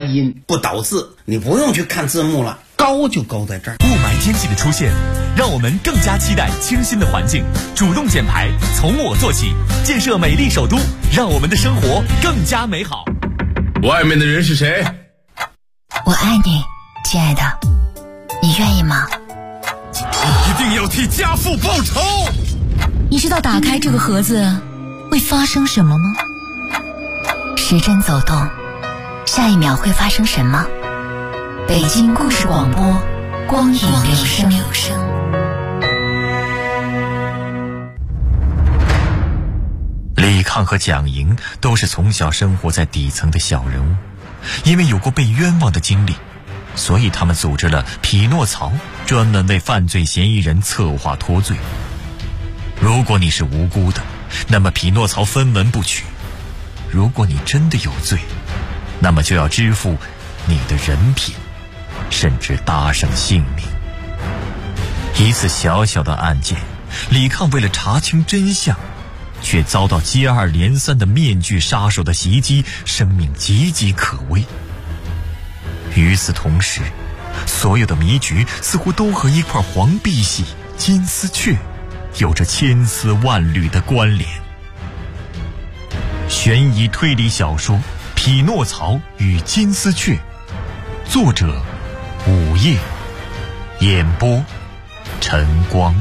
音不倒字，你不用去看字幕了，高就高在这儿。 雾霾天气的出现，让我们更加期待清新的环境，主动减排，从我做起，建设美丽首都，让我们的生活更加美好。 外面的人是谁？ 我爱你，亲爱的，你愿意吗？ 一定要替家父报仇。 你知道打开这个盒子会发生什么吗？时针走动，下一秒会发生什么？北京故事广播，光影留声。 李抗和蒋莹都是从小生活在底层的小人物，因为有过被冤枉的经历，所以他们组织了匹诺曹，专门为犯罪嫌疑人策划脱罪。如果你是无辜的，那么匹诺曹分文不取；如果你真的有罪，那么就要支付你的人品，甚至搭上性命。一次小小的案件，李抗为了查清真相，却遭到接二连三的面具杀手的袭击，生命岌岌可危。与此同时，所有的迷局似乎都和一块黄碧玺金丝雀有着千丝万缕的关联。悬疑推理小说《匹诺曹与金丝雀》，作者午夜，演播晨光。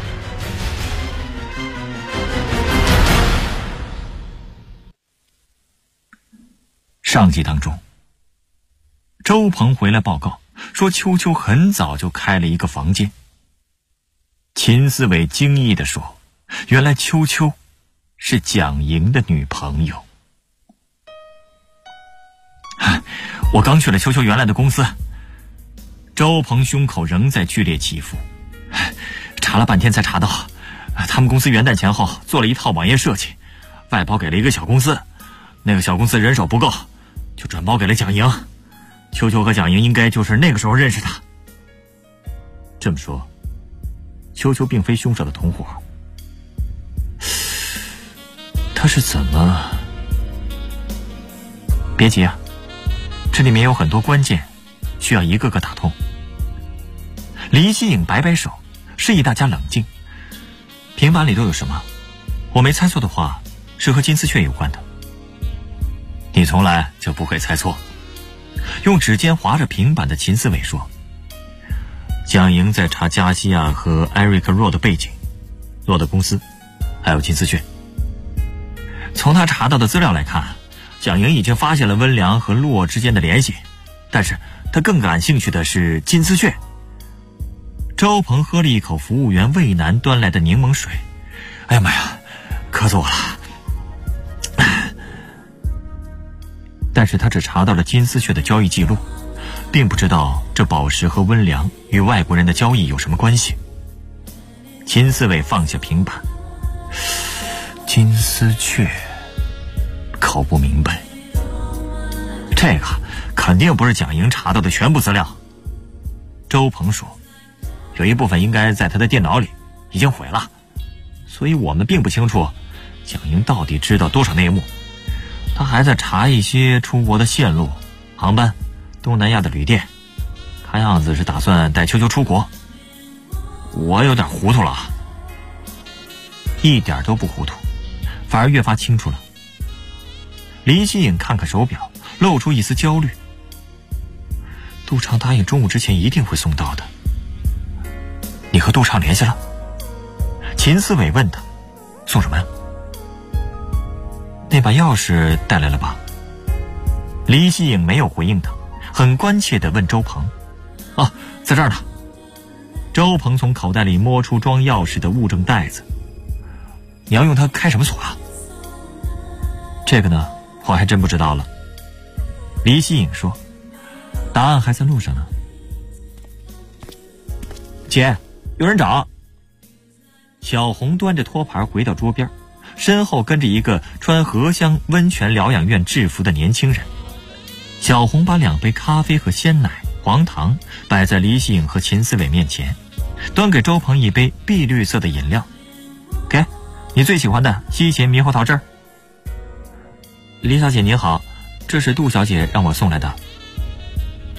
上集当中，周鹏回来报告说秋秋很早就开了一个房间。秦思伟惊异地说，原来秋秋是蒋莹的女朋友。我刚去了秋秋原来的公司。周鹏胸口仍在剧烈起伏，查了半天才查到，他们公司元旦前后做了一套网页设计，外包给了一个小公司，那个小公司人手不够，就转包给了蒋莹。秋秋和蒋莹应该就是那个时候认识的。这么说，秋秋并非凶手的同伙，他是怎么……别急啊，这里面有很多关键，需要一个个打通。黎希颖摆摆手，示意大家冷静。平板里都有什么？我没猜错的话，是和金丝雀有关的。你从来就不会猜错。用指尖划着平板的秦思伟说，蒋莹在查加西亚和艾瑞克·洛的背景，洛的公司，还有金丝雀。从他查到的资料来看，蒋莹已经发现了温良和洛之间的联系，但是他更感兴趣的是金丝雀。周鹏喝了一口服务员魏楠端来的柠檬水，哎呀妈呀，渴死我了。但是他只查到了金丝雀的交易记录，并不知道这宝石和温良与外国人的交易有什么关系。秦思伟放下平板，金丝雀搞不明白，这个肯定不是蒋莹查到的全部资料。周鹏说，有一部分应该在他的电脑里，已经毁了，所以我们并不清楚蒋莹到底知道多少内幕。他还在查一些出国的线路、航班、东南亚的旅店，看样子是打算带秋秋出国。我有点糊涂了。一点都不糊涂，反而越发清楚了。黎希颖看看手表，露出一丝焦虑。杜畅答应中午之前一定会送到的。你和杜畅联系了？秦思伟问他，送什么呀？那把钥匙带来了吧？黎希颖没有回应他，很关切地问周鹏。啊，在这儿呢。周鹏从口袋里摸出装钥匙的物证袋子。你要用它开什么锁啊？这个呢，我还真不知道了。黎希颖说，答案还在路上呢。姐，有人找。小红端着托盘回到桌边，身后跟着一个穿荷香温泉疗养院制服的年轻人。小红把2杯咖啡和鲜奶、黄糖摆在黎希颖和秦思伟面前，端给周鹏一杯碧绿色的饮料。给，你最喜欢的西芹猕猴桃汁儿。黎小姐您好，这是杜小姐让我送来的。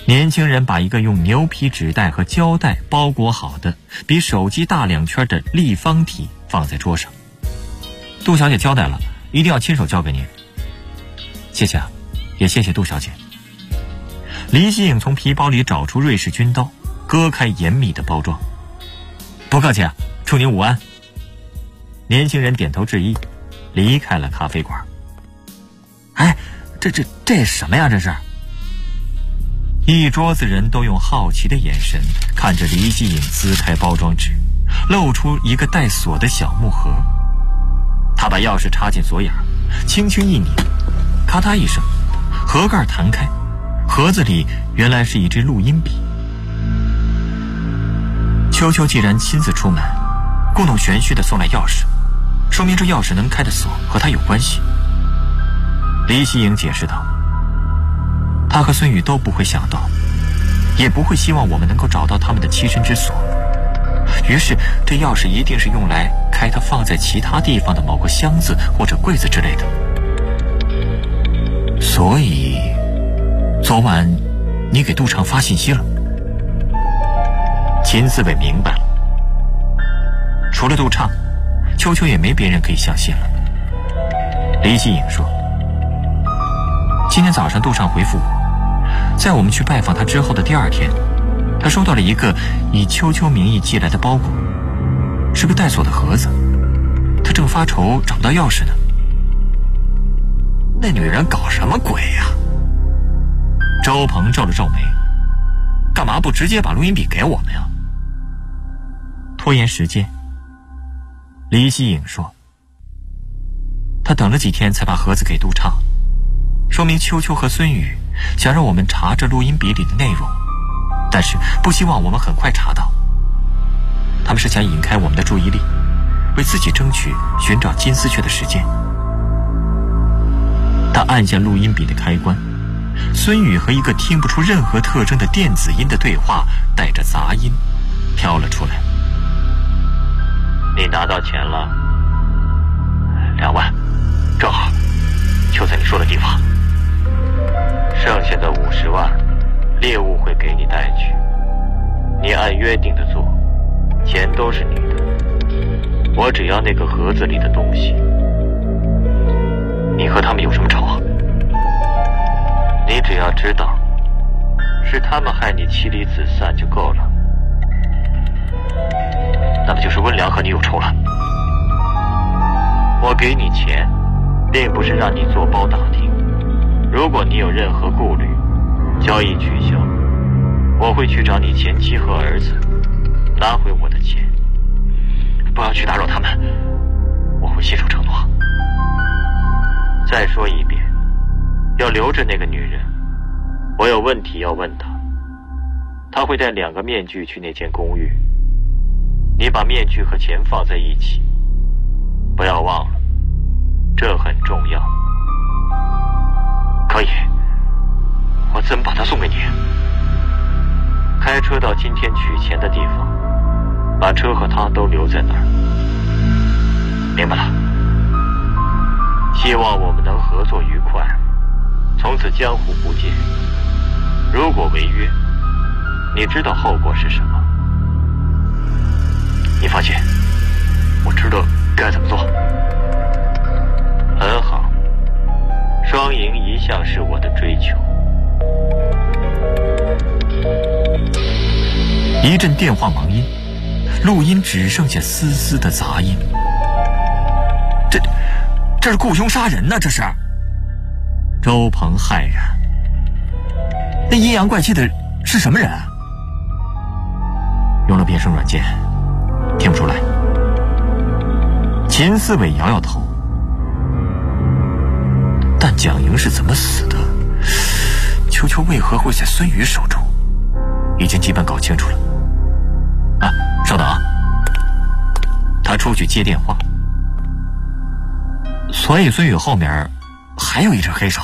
年轻人把一个用牛皮纸袋和胶带包裹好的比手机大2圈的立方体放在桌上。杜小姐交代了，一定要亲手交给您。谢谢啊，也谢谢杜小姐。黎希颖从皮包里找出瑞士军刀，割开严密的包装。不客气啊，祝您午安。年轻人点头致意，离开了咖啡馆。哎，这什么呀？这是？一桌子人都用好奇的眼神看着黎希颖撕开包装纸，露出一个带锁的小木盒。他把钥匙插进锁眼，轻轻一拧，咔嗒一声，盒盖弹开，盒子里原来是一支录音笔。秋秋既然亲自出门，故弄玄虚地送来钥匙，说明这钥匙能开的锁和他有关系。黎希颖解释道，他和孙宇都不会想到，也不会希望我们能够找到他们的栖身之所，于是这钥匙一定是用来开他放在其他地方的某个箱子或者柜子之类的。所以昨晚你给杜畅发信息了？秦思伟明白了，除了杜畅，秋秋也没别人可以相信了。黎希颖说，今天早上杜畅回复我，在我们去拜访他之后的第2天，他收到了一个以秋秋名义寄来的包裹，是个带锁的盒子，他正发愁找不到钥匙呢。那女人搞什么鬼呀？周鹏皱了皱眉，干嘛不直接把录音笔给我们呀？拖延时间，黎希颖说，他等了几天才把盒子给杜畅，说明秋秋和孙宇想让我们查着录音笔里的内容，但是不希望我们很快查到。他们是想引开我们的注意力，为自己争取寻找金丝雀的时间。他按下录音笔的开关，孙宇和一个听不出任何特征的电子音的对话带着杂音飘了出来。你拿到钱了？2万，正好，就在你说的地方。剩下的50万，猎物会给你带去，你按约定的做，钱都是你的，我只要那个盒子里的东西。你和他们有什么仇啊？你只要知道，是他们害你妻离子散就够了。那么就是温良和你有仇了。我给你钱，并不是让你做包打听。如果你有任何顾虑，交易取消，我会去找你前妻和儿子，拿回我的钱。不要去打扰他们，我会信守承诺。再说一遍，要留着那个女人，我有问题要问她。她会带2个面具去那间公寓，你把面具和钱放在一起，不要忘了，这很重要。可以，我怎么把它送给你？开车到今天取钱的地方，把车和他都留在那儿。明白了。希望我们能合作愉快，从此江湖不见。如果违约，你知道后果是什么？你放心，我知道该怎么做。很好，双赢一向是我的追求。一阵电话忙音，录音只剩下丝丝的杂音。这是雇凶杀人呢，这是。周鹏骇然，那阴阳怪气的是什么人啊？用了变声软件，听不出来。秦思伟摇摇头，但蒋莹是怎么死的，秋秋为何会在孙宇手中，已经基本搞清楚了。啊，稍等啊，他出去接电话。所以孙宇后面还有一只黑手。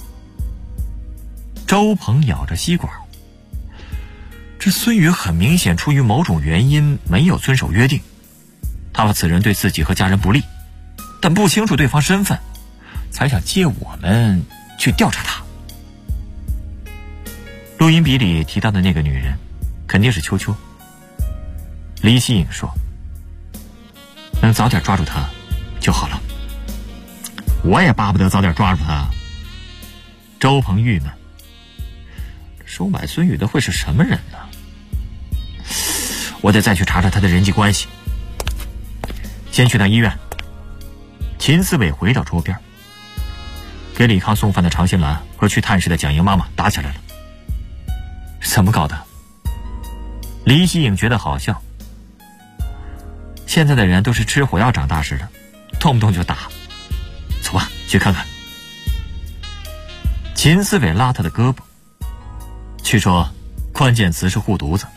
周鹏咬着吸管，这孙宇很明显出于某种原因没有遵守约定，他怕此人对自己和家人不利，但不清楚对方身份，才想借我们去调查他。 录音笔里提到的那个女人肯定是秋秋。李希颖说，能早点抓住她就好了。我也巴不得早点抓住她。周鹏郁闷，收买孙宇的会是什么人呢？我得再去查查他的人际关系。先去趟医院。秦思伟回到桌边，给李康送饭的常新兰和去探视的蒋莹妈妈打起来了。怎么搞的？李希颖觉得好笑。现在的人都是吃火药长大似的，动不动就打。走吧，去看看。秦思伟拉他的胳膊，据说关键词是护犊子。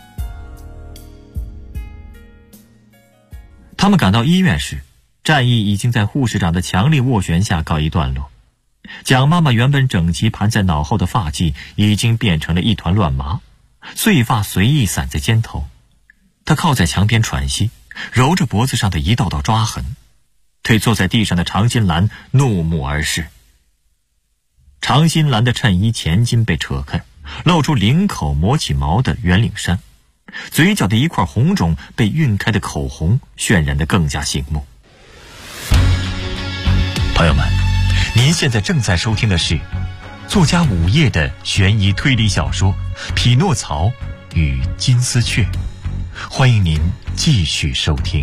他们赶到医院时，战役已经在护士长的强力斡旋下告一段落。蒋妈妈原本整齐盘在脑后的发髻已经变成了一团乱麻，碎发随意散在肩头。她靠在墙边喘息，揉着脖子上的一道道抓痕，对坐在地上的常新兰怒目而视。常新兰的衬衣前襟被扯开，露出领口磨起毛的圆领衫，嘴角的一块红肿被晕开的口红渲染得更加醒目。朋友们，您现在正在收听的是作家午夜的悬疑推理小说《匹诺曹与金丝雀》，欢迎您继续收听。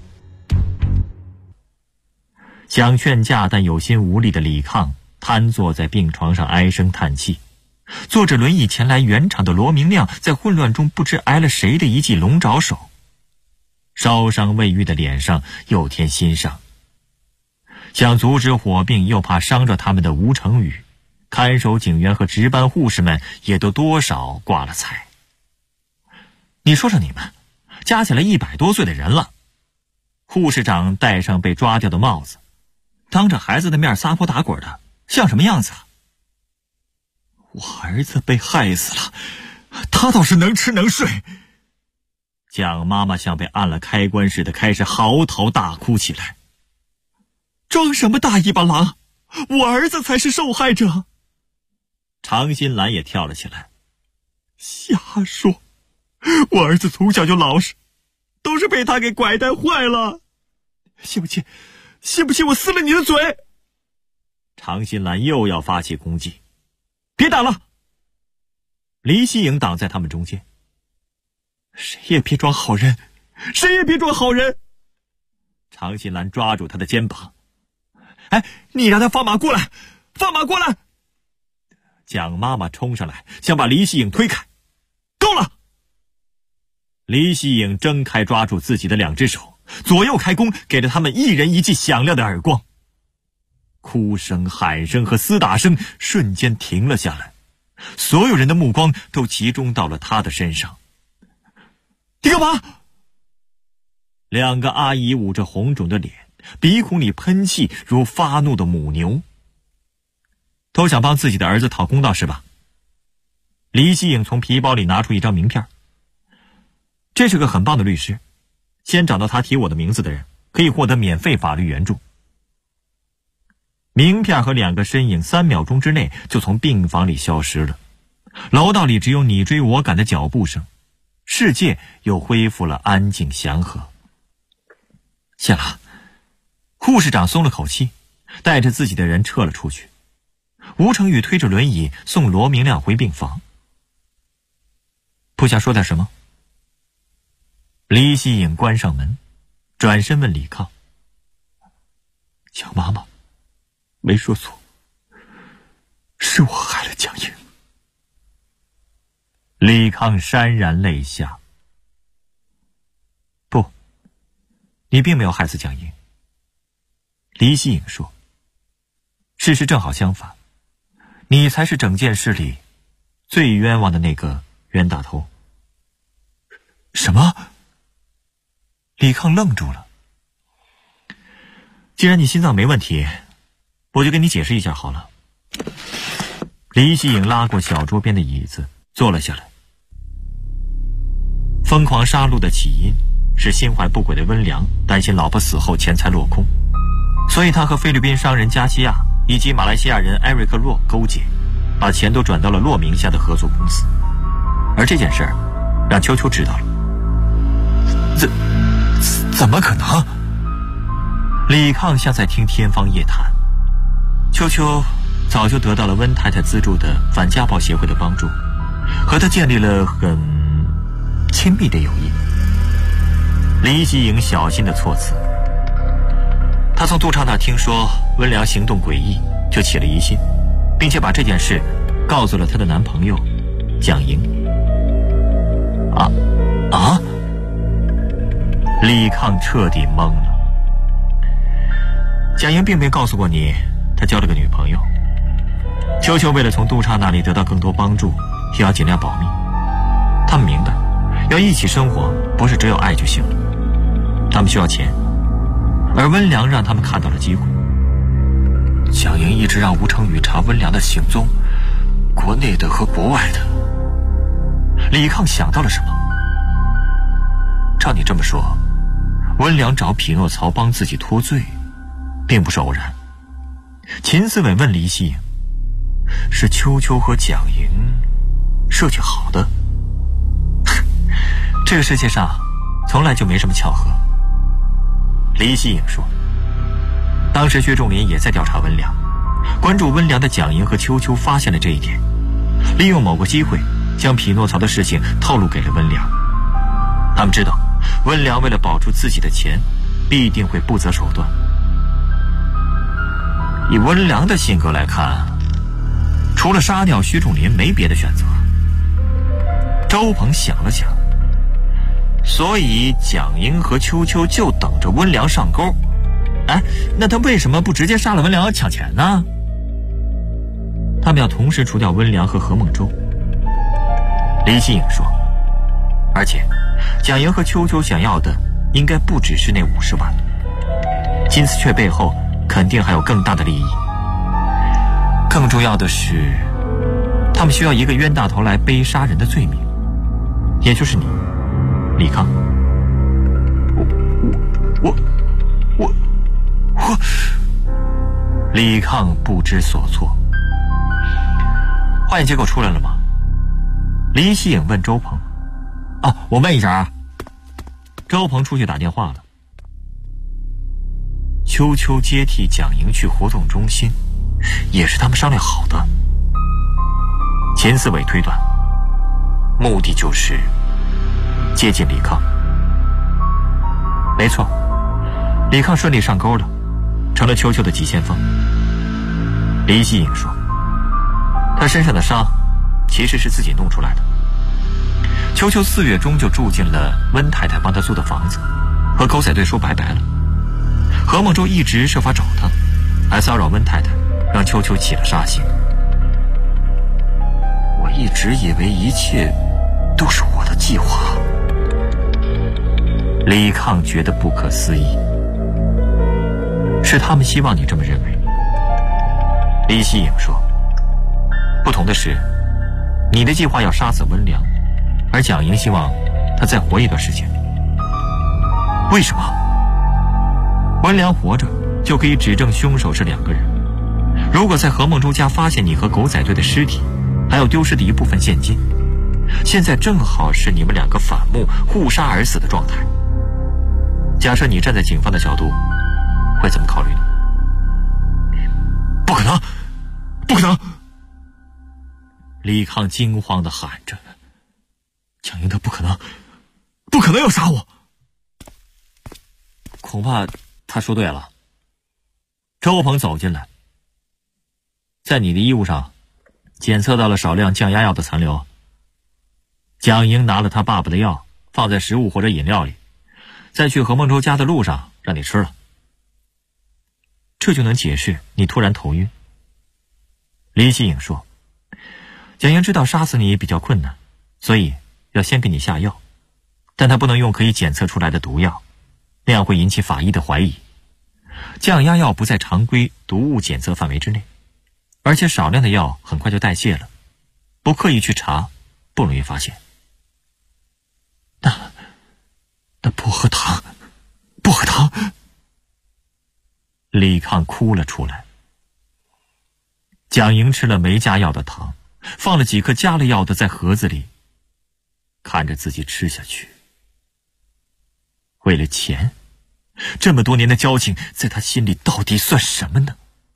想劝架但有心无力的李抗瘫坐在病床上唉声叹气，坐着轮椅前来圆场的罗明亮在混乱中不知挨了谁的一记龙爪手，烧伤未愈的脸上又添新伤。想阻止火并又怕伤着他们的吴成宇，看守警员和值班护士们也都多少挂了彩。你说说你们，加起来100多岁的人了，护士长戴上被抓掉的帽子，当着孩子的面撒泼打滚的，像什么样子啊？我儿子被害死了，他倒是能吃能睡。蒋妈妈像被按了开关似的开始嚎啕大哭起来。装什么大尾巴狼，我儿子才是受害者。常新兰也跳了起来，瞎说，我儿子从小就老实，都是被他给拐带坏了。信不信我撕了你的嘴？常新兰又要发起攻击。别打了！黎希颖挡在他们中间。谁也别装好人，谁也别装好人！常新兰抓住他的肩膀。哎，你让他放马过来，放马过来！蒋妈妈冲上来，想把黎希颖推开。够了！黎希颖睁开抓住自己的2只手，左右开弓，给了他们一人一记响亮的耳光。哭声、喊声和厮打声瞬间停了下来，所有人的目光都集中到了他的身上。你干嘛？2个阿姨捂着红肿的脸，鼻孔里喷气如发怒的母牛。都想帮自己的儿子讨公道是吧？黎希颖从皮包里拿出一张名片，这是个很棒的律师，先找到他提我的名字的人可以获得免费法律援助。名片和2个身影3秒钟之内就从病房里消失了，楼道里只有你追我赶的脚步声，世界又恢复了安静祥和。谢了。护士长松了口气，带着自己的人撤了出去。吴成宇推着轮椅送罗明亮回病房。不想说点什么？黎希颖关上门，转身问李抗：蒋妈妈没说错，是我害了蒋莹。李抗潸然泪下。不，你并没有害死蒋莹。黎希颖说，事实正好相反，你才是整件事里最冤枉的那个冤大头。什么？李抗愣住了。既然你心脏没问题，我就跟你解释一下好了。黎希颖拉过小桌边的椅子坐了下来。疯狂杀戮的起因是心怀不轨的温良担心老婆死后钱财落空，所以他和菲律宾商人加西亚以及马来西亚人艾瑞克洛勾结， 把钱都转到了骆名下的合作公司，而这件事儿让秋秋知道了。 怎么可能？ 李抗像在听天方夜谭。秋秋早就得到了温太太资助的反家暴协会的帮助，和他建立了很亲密的友谊。李继颖小心的措辞，他从杜畅那听说温良行动诡异，就起了疑心，并且把这件事告诉了她的男朋友蒋莹。李抗彻底懵了。蒋莹并没告诉过你他交了个女朋友。秋秋为了从杜畅那里得到更多帮助，也要尽量保密。他们明白，要一起生活不是只有爱就行了，他们需要钱，而温良让他们看到了机会。 蒋莹一直让吴成宇查温良的行踪，国内的和国外的。 李抗想到了什么？照你这么说，温良找匹诺曹帮自己脱罪并不是偶然。秦思伟问李希颖，是秋秋和蒋莹设计好的？这个世界上从来就没什么巧合。李希颖说，当时薛仲林也在调查温良，关注温良的蒋莹和秋秋发现了这一点，利用某个机会将匹诺曹的事情透露给了温良。他们知道温良为了保住自己的钱，必定会不择手段。以温良的性格来看，除了杀掉薛仲林没别的选择。周鹏想了想，所以蒋莹和秋秋就等着温良上钩。那他为什么不直接杀了温良抢钱呢？他们要同时除掉温良和何梦舟。李希颖说，而且蒋莹和秋秋想要的应该不只是那50万，金丝雀背后肯定还有更大的利益。更重要的是，他们需要一个冤大头来背杀人的罪名，也就是你，李抗。我李抗不知所措。化验结果出来了吗？李希颖问周鹏。我问一下啊。周鹏出去打电话了。秋秋接替蒋莹去活动中心，也是他们商量好的。秦思伟推断，目的就是接近李抗。没错，李抗顺利上钩了，成了秋秋的急先锋。李希颖说，他身上的伤其实是自己弄出来的。秋秋4月中就住进了温太太帮他租的房子，和狗仔队说拜拜了。何梦舟一直设法找他，还骚扰温太太，让秋秋起了杀心。我一直以为一切都是我的计划。李抗觉得不可思议，是他们希望你这么认为。李希颖说，不同的是，你的计划要杀死温良，而蒋莹希望他再活一段时间。为什么？温良活着就可以指证凶手是2个人。如果在何梦舟家发现你和狗仔队的尸体，还有丢失的一部分现金，现在正好是你们2个反目互杀而死的状态。假设你站在警方的角度，会怎么考虑呢？ 不可能，不可能！ 李抗惊慌地喊着， 蒋莹他不可能要杀我。 恐怕他说对了。周鹏走进来，在你的衣物上检测到了少量降压药的残留。蒋莹拿了他爸爸的药，放在食物或者饮料里，在去何梦舟家的路上让你吃了。这就能解释你突然头晕。李希颖说，蒋莹知道杀死你比较困难，所以要先给你下药，但他不能用可以检测出来的毒药，那样会引起法医的怀疑。降压药不在常规毒物检测范围之内，而且少量的药很快就代谢了，不刻意去查不容易发现。 那薄荷糖，李抗哭了出来。 蒋莹吃了没加药的糖，放了几颗加了药的在盒子里，看着自己吃下去。为了钱，这么多年的交情，在他心里到底算什么呢？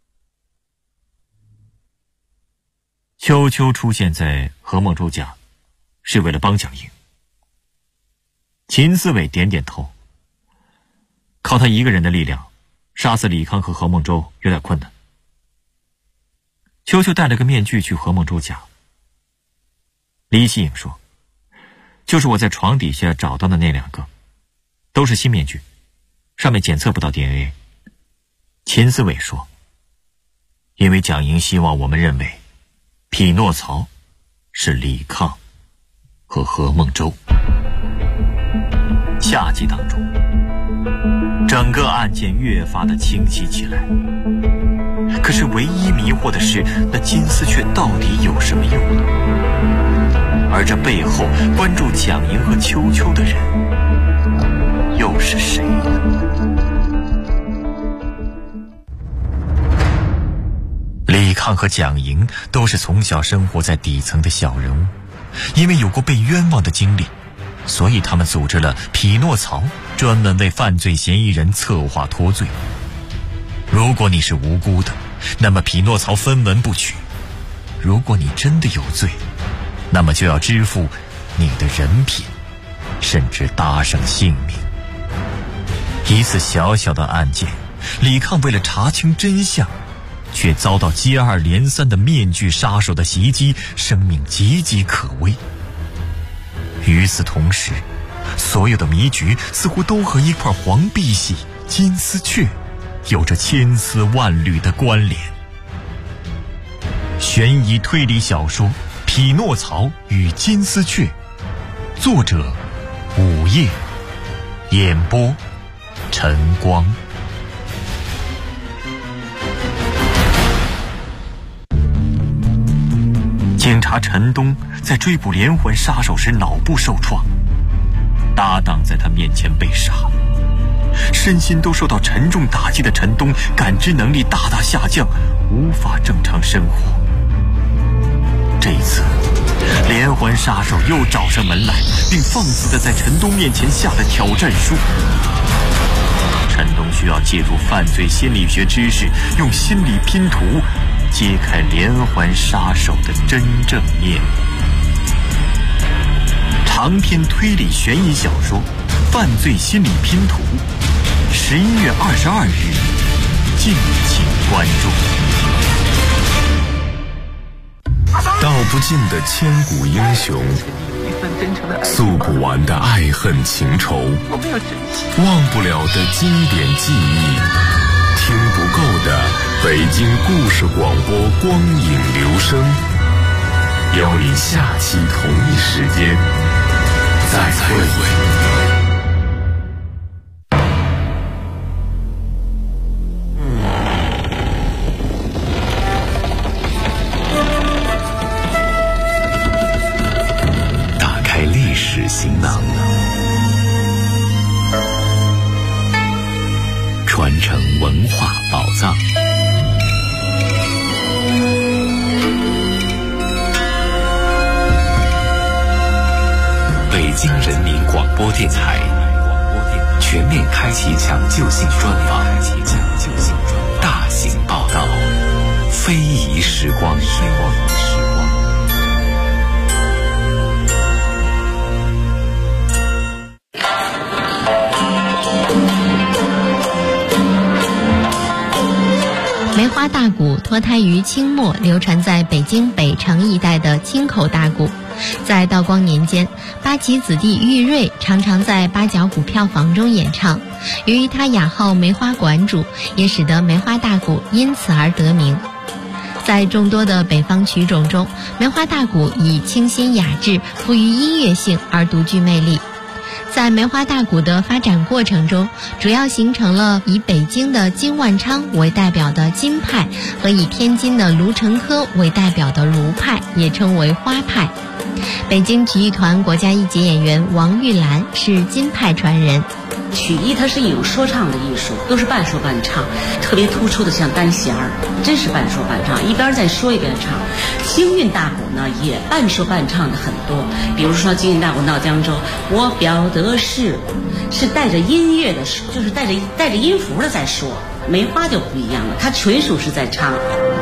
秋秋出现在何梦舟家，是为了帮蒋莹。秦思伟点点头，靠他一个人的力量，杀死李康和何梦舟有点困难。秋秋戴了个面具去何梦舟家。李希颖说，就是我在床底下找到的那2个，都是新面具，上面检测不到 DNA。 秦思伟说，因为蒋莹希望我们认为匹诺曹是李康和何梦舟。下集当中，整个案件越发的清晰起来，可是唯一迷惑的是，那金丝雀到底有什么用呢？而这背后关注蒋莹和秋秋的人又是谁呢？李康和蒋莹都是从小生活在底层的小人物，因为有过被冤枉的经历，所以他们组织了匹诺曹，专门为犯罪嫌疑人策划脱罪。如果你是无辜的，那么匹诺曹分文不取；如果你真的有罪，那么就要支付你的人品，甚至搭上性命。一次小小的案件，李康为了查清真相，却遭到接二连三的面具杀手的袭击，生命岌岌可危。与此同时，所有的迷局似乎都和一块黄碧玺金丝雀有着千丝万缕的关联。悬疑推理小说《匹诺曹与金丝雀》，作者午夜，演播晨光。警察陈东在追捕连环杀手时脑部受创，搭档在他面前被杀，身心都受到沉重打击的陈东感知能力大大下降，无法正常生活。这一次连环杀手又找上门来，并放肆地在陈东面前下了挑战书。陈东需要借助犯罪心理学知识，用心理拼图揭开连环杀手的真正面目。长篇推理悬疑小说《犯罪心理拼图》，11月22日，敬请关注。 道不尽的千古英雄，诉不完的爱恨情仇，忘不了的经典记忆，听不够的北京故事广播光影留声。邀你下期同一时间再会。行囊，传承文化宝藏。北京人民广播电台全面开启抢救性专访，大型报道，非遗时光。 梅花大鼓脱胎于清末流传在北京北城一带的清口大鼓，在道光年间，八旗子弟玉瑞常常在八角鼓票房中演唱。由于他雅号梅花馆主，也使得梅花大鼓因此而得名。在众多的北方曲种中，梅花大鼓以清新雅致、富于音乐性而独具魅力。在梅花大鼓的发展过程中，主要形成了以北京的金万昌为代表的金派和以天津的卢成科为代表的卢派，也称为花派。北京曲艺团国家一级演员王玉兰是金派传人。 曲艺它是一种说唱的艺术，都是半说半唱，特别突出的像单弦儿，真是半说半唱，一边在说一边唱。京韵大鼓呢也半说半唱的很多，比如说京韵大鼓到江州，我表的是带着音乐的，就是带着音符的在说。梅花就不一样了，它纯属是在唱。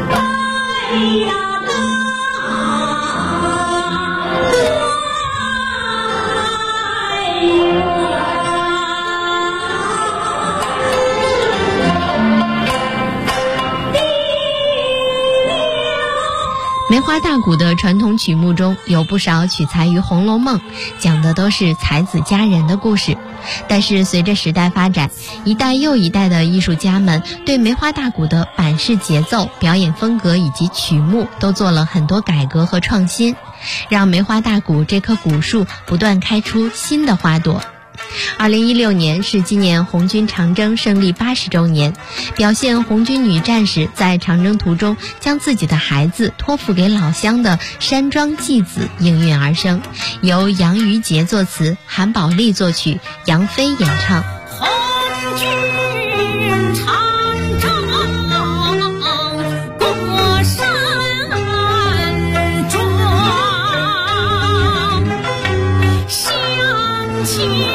梅花大鼓的传统曲目中有不少取材于《红楼梦》，讲的都是才子佳人的故事。但是随着时代发展，一代又一代的艺术家们对梅花大鼓的板式节奏、表演风格以及曲目都做了很多改革和创新，让梅花大鼓这棵古树不断开出新的花朵。2016年是纪念红军长征胜利80周年，表现红军女战士在长征途中将自己的孩子托付给老乡的山庄祭子应运而生，由杨于杰作词，韩宝利作曲，杨飞演唱。 红军长征过山庄，乡亲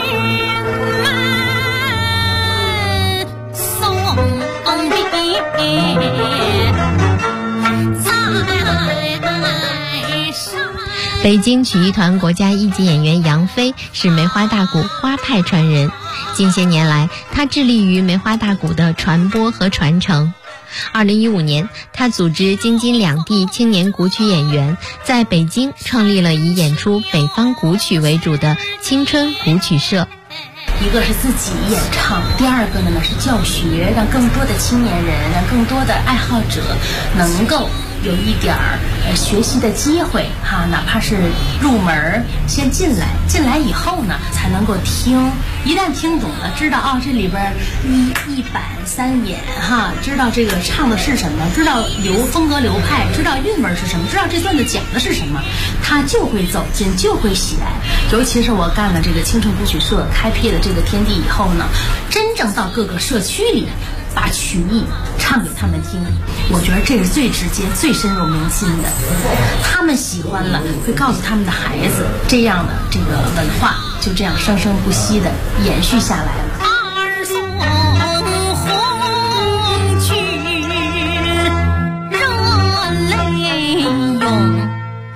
北京曲艺团国家一级演员杨飞是梅花大鼓花派传人，近些年来他致力于梅花大鼓的传播和传承。2015年，他组织京津两地青年古曲演员在北京创立了以演出北方古曲为主的青春古曲社。 一个是自己演唱，第二个呢是教学，让更多的青年人，让更多的爱好者能够有一点学习的机会哈，哪怕是入门先进来以后呢才能够听，一旦听懂了，知道这里边一板三眼哈，知道这个唱的是什么，知道风格流派，知道韵味是什么，知道这段子讲的是什么，他就会走进，就会喜爱。尤其是我干了这个青春古曲社，开辟了这个天地以后呢，真正到各个社区里把曲艺唱给他们听，我觉得这是最直接最深入民心的。他们喜欢了会告诉他们的孩子，这样的这个文化就这样生生不息的延续下来了。 二送红军热泪涌。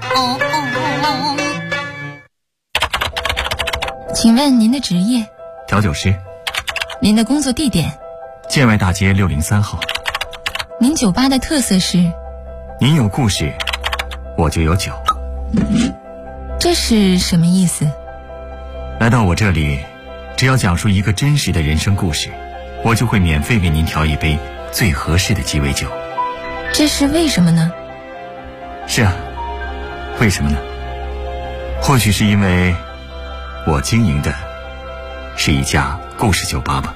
请问您的职业？ 调酒师。 您的工作地点？ 建外大街603号。 您酒吧的特色是？ 您有故事，我就有酒。 这是什么意思？ 来到我这里，只要讲述一个真实的人生故事，我就会免费给您调一杯最合适的鸡尾酒。 这是为什么呢？ 是啊，为什么呢？或许是因为我经营的是一家故事酒吧吧。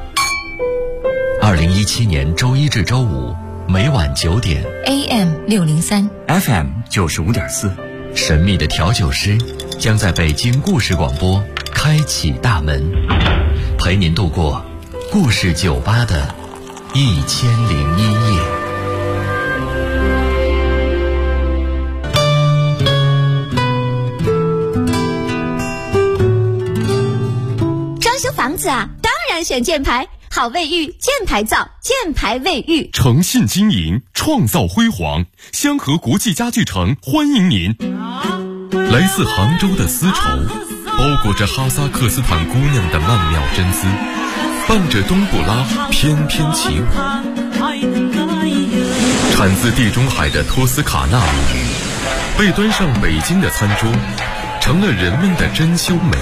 2017年周一至周五每晚9点 AM 603 FM 95.4， 神秘的调酒师将在北京故事广播开启大门，陪您度过故事酒吧的1001夜。 装修房子啊，当然选箭牌，好卫浴，箭牌造，箭牌卫浴， 诚信经营，创造辉煌。香河国际家具城欢迎您。来自杭州的丝绸，包裹着哈萨克斯坦姑娘的曼妙真姿，伴着冬不拉翩翩起舞。产自地中海的托斯卡纳鲈鱼，被端上北京的餐桌，成了人们的珍馐美